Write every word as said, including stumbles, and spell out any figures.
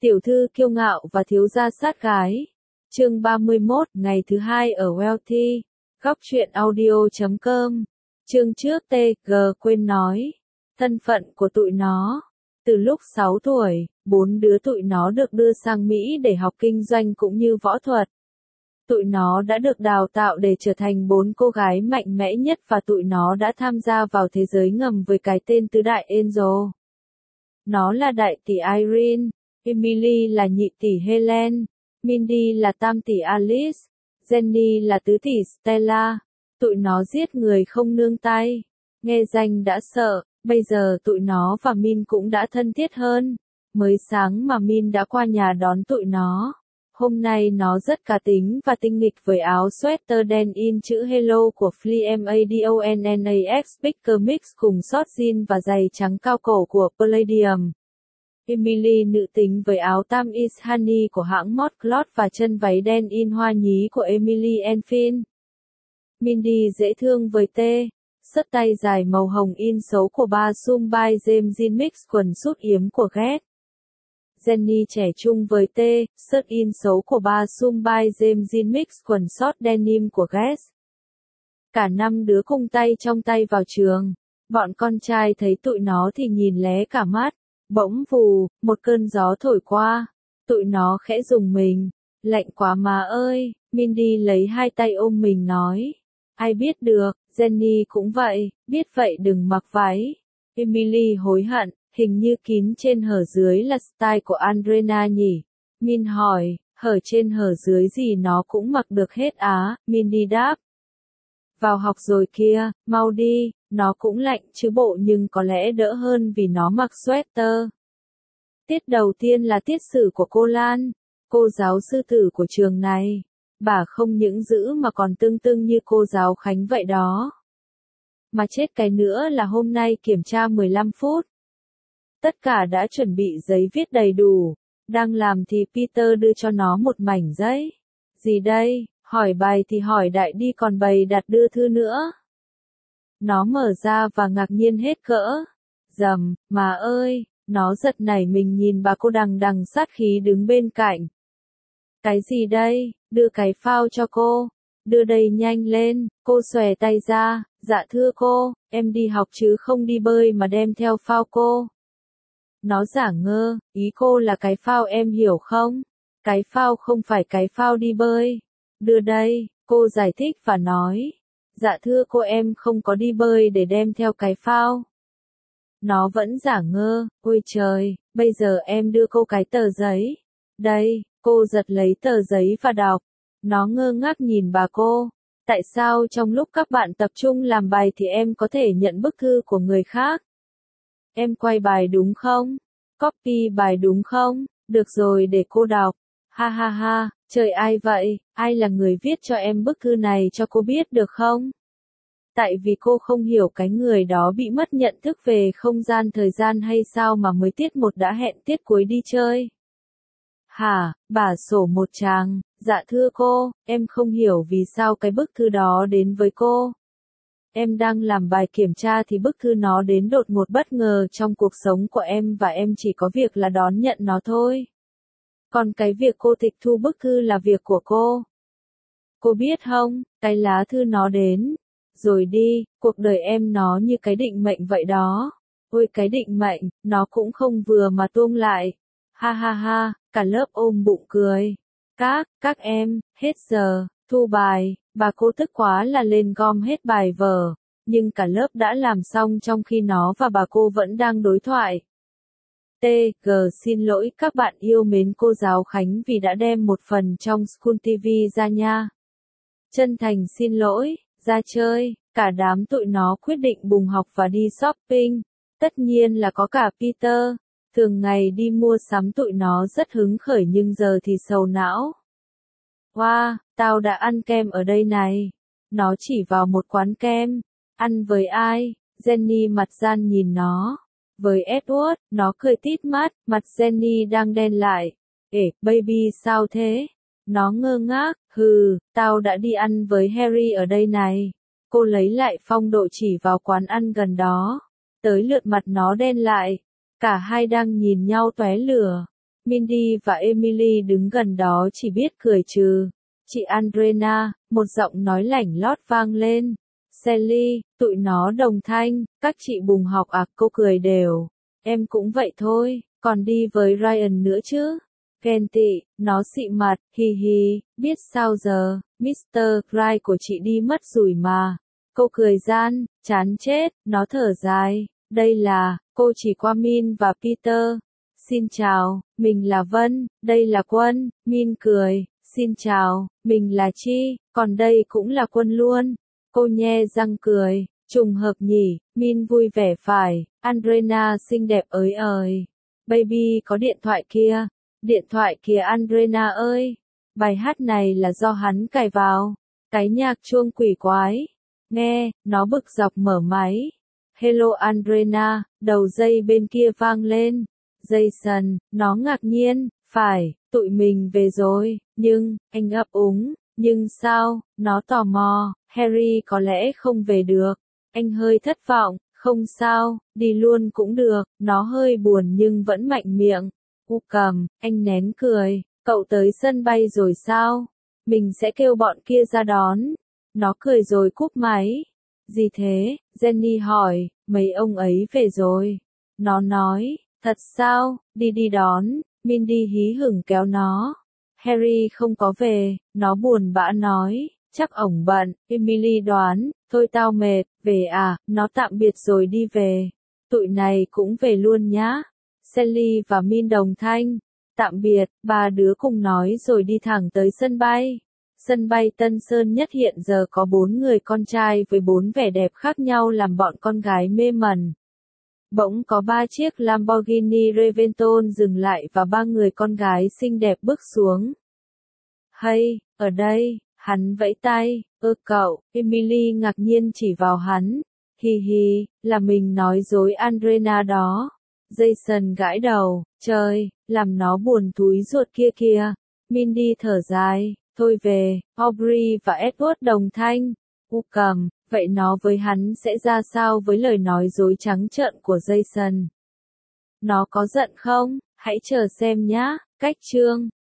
Tiểu thư kiêu ngạo và thiếu gia sát gái. Chương ba mươi mốt, ngày thứ hai ở Wealthy. Góc truyện audio chấm com. Chương trước T G quên nói. Thân phận của tụi nó. Từ lúc sáu tuổi, bốn đứa tụi nó được đưa sang Mỹ để học kinh doanh cũng như võ thuật. Tụi nó đã được đào tạo để trở thành bốn cô gái mạnh mẽ nhất và tụi nó đã tham gia vào thế giới ngầm với cái tên tứ đại Angel. Nó là đại tỷ Irene, Emily là nhị tỷ Helen, Mindy là tam tỷ Alice, Jenny là tứ tỷ Stella. Tụi nó giết người không nương tay. Nghe danh đã sợ, bây giờ tụi nó và Min cũng đã thân thiết hơn. Mới sáng mà Min đã qua nhà đón tụi nó. Hôm nay nó rất cá tính và tinh nghịch với áo sweater đen in chữ Hello của Flea Madonnax Picker Mix cùng short jean và giày trắng cao cổ của Palladium. Emily nữ tính với áo tam is honey của hãng Modcloth và chân váy đen in hoa nhí của Emily Enfin. Mindy dễ thương với tê, sất tay dài màu hồng in xấu của ba Sum by James Jean Mix quần sút yếm của Guess. Jenny trẻ trung với tê, sớt in xấu của ba Sum by James Jean Mix quần short denim của Guess. Cả năm đứa cùng tay trong tay vào trường. Bọn con trai thấy tụi nó thì nhìn lé cả mắt. Bỗng vù, một cơn gió thổi qua. Tụi nó khẽ rùng mình. Lạnh quá má ơi, Mindy lấy hai tay ôm mình nói. Ai biết được, Jenny cũng vậy, biết vậy đừng mặc váy. Emily hối hận, hình như kín trên hở dưới là style của Andrena nhỉ. Min hỏi, hở trên hở dưới gì nó cũng mặc được hết á, Mindy đáp. Vào học rồi kia, mau đi, nó cũng lạnh chứ bộ nhưng có lẽ đỡ hơn vì nó mặc sweater. Tiết đầu tiên là tiết sử của cô Lan, cô giáo sư tử của trường này. Bà không những dữ mà còn tương tương như cô giáo Khánh vậy đó. Mà chết cái nữa là hôm nay kiểm tra mười lăm phút. Tất cả đã chuẩn bị giấy viết đầy đủ. Đang làm thì Peter đưa cho nó một mảnh giấy. Gì đây? Hỏi bài thì hỏi đại đi còn bày đặt đưa thư nữa. Nó mở ra và ngạc nhiên hết cỡ. Dầm, mà ơi, nó giật nảy mình nhìn bà cô đằng đằng sát khí đứng bên cạnh. Cái gì đây? Đưa cái phao cho cô. Đưa đây nhanh lên, cô xòe tay ra. Dạ thưa cô, em đi học chứ không đi bơi mà đem theo phao cô. Nó giả ngơ, ý cô là cái phao em hiểu không? Cái phao không phải cái phao đi bơi. Đưa đây, cô giải thích và nói. Dạ thưa cô em không có đi bơi để đem theo cái phao. Nó vẫn giả ngơ, ôi trời, bây giờ em đưa cô cái tờ giấy. Đây, cô giật lấy tờ giấy và đọc. Nó ngơ ngác nhìn bà cô. Tại sao trong lúc các bạn tập trung làm bài thì em có thể nhận bức thư của người khác? Em quay bài đúng không? Copy bài đúng không? Được rồi để cô đọc. Ha ha ha, trời ai vậy? Ai là người viết cho em bức thư này cho cô biết được không? Tại vì cô không hiểu cái người đó bị mất nhận thức về không gian thời gian hay sao mà mới tiết một đã hẹn tiết cuối đi chơi. Hả, bà sổ một tràng, dạ thưa cô, em không hiểu vì sao cái bức thư đó đến với cô. Em đang làm bài kiểm tra thì bức thư nó đến đột ngột bất ngờ trong cuộc sống của em và em chỉ có việc là đón nhận nó thôi. Còn cái việc cô tịch thu bức thư là việc của cô. Cô biết không, cái lá thư nó đến. Rồi đi, cuộc đời em nó như cái định mệnh vậy đó. Ôi cái định mệnh, nó cũng không vừa mà tuông lại. Ha ha ha, cả lớp ôm bụng cười. Các, các em, hết giờ, thu bài, bà cô tức quá là lên gom hết bài vở. Nhưng cả lớp đã làm xong trong khi nó và bà cô vẫn đang đối thoại. T G xin lỗi các bạn yêu mến cô giáo Khánh vì đã đem một phần trong School ti vi ra nha. Chân thành xin lỗi, ra chơi, cả đám tụi nó quyết định bùng học và đi shopping. Tất nhiên là có cả Peter. Thường ngày đi mua sắm tụi nó rất hứng khởi nhưng giờ thì sầu não. Wow, tao đã ăn kem ở đây này. Nó chỉ vào một quán kem. Ăn với ai? Jenny mặt gian nhìn nó. Với Edward, nó cười tít mắt, mặt Jenny đang đen lại. Ê, baby sao thế? Nó ngơ ngác, hừ, tao đã đi ăn với Harry ở đây này. Cô lấy lại phong độ chỉ vào quán ăn gần đó. Tới lượt mặt nó đen lại. Cả hai đang nhìn nhau tóe lửa. Mindy và Emily đứng gần đó chỉ biết cười trừ. Chị Andrea, một giọng nói lảnh lót vang lên. Sally, tụi nó đồng thanh, các chị bùng học à, cô cười đều. Em cũng vậy thôi, còn đi với Ryan nữa chứ. Ghen tị, nó xị mặt, hi hi, biết sao giờ, mít tơ Cry của chị đi mất rồi mà. Cô cười gian, chán chết, nó thở dài, đây là, cô chỉ qua Min và Peter. Xin chào, mình là Vân, đây là Quân, Min cười, xin chào, mình là Chi, còn đây cũng là Quân luôn. Cô nhe răng cười, trùng hợp nhỉ, Min vui vẻ phải, Andrea xinh đẹp ới ời. Baby có điện thoại kia, điện thoại kìa Andrea ơi, bài hát này là do hắn cài vào, cái nhạc chuông quỷ quái. Nghe, nó bực dọc mở máy. Hello Andrea, đầu dây bên kia vang lên. Jason, nó ngạc nhiên, phải, tụi mình về rồi, nhưng, anh ấp úng, nhưng sao, nó tò mò, Harry có lẽ không về được. Anh hơi thất vọng, không sao, đi luôn cũng được, nó hơi buồn nhưng vẫn mạnh miệng. U cầm, anh nén cười, cậu tới sân bay rồi sao? Mình sẽ kêu bọn kia ra đón. Nó cười rồi cúp máy. Gì thế? Jenny hỏi, mấy ông ấy về rồi. Nó nói, thật sao, đi đi đón, Mindy hí hửng kéo nó. Harry không có về, nó buồn bã nói, chắc ổng bận, Emily đoán, thôi tao mệt, về à, nó tạm biệt rồi đi về. Tụi này cũng về luôn nhá. Sally và Min đồng thanh, tạm biệt, ba đứa cùng nói rồi đi thẳng tới sân bay. Sân bay Tân Sơn Nhất hiện giờ có bốn người con trai với bốn vẻ đẹp khác nhau làm bọn con gái mê mẩn. Bỗng có ba chiếc Lamborghini Reventon dừng lại và ba người con gái xinh đẹp bước xuống. Hay, ở đây, hắn vẫy tay, ơ cậu, Emily ngạc nhiên chỉ vào hắn. Hi hi, là mình nói dối Andrea đó. Jason gãi đầu, trời, làm nó buồn túi ruột kia kìa. Mindy thở dài, thôi về, Aubrey và Edward đồng thanh. U cầm, vậy nó với hắn sẽ ra sao với lời nói dối trắng trợn của Jason? Nó có giận không? Hãy chờ xem nhá, cách chương.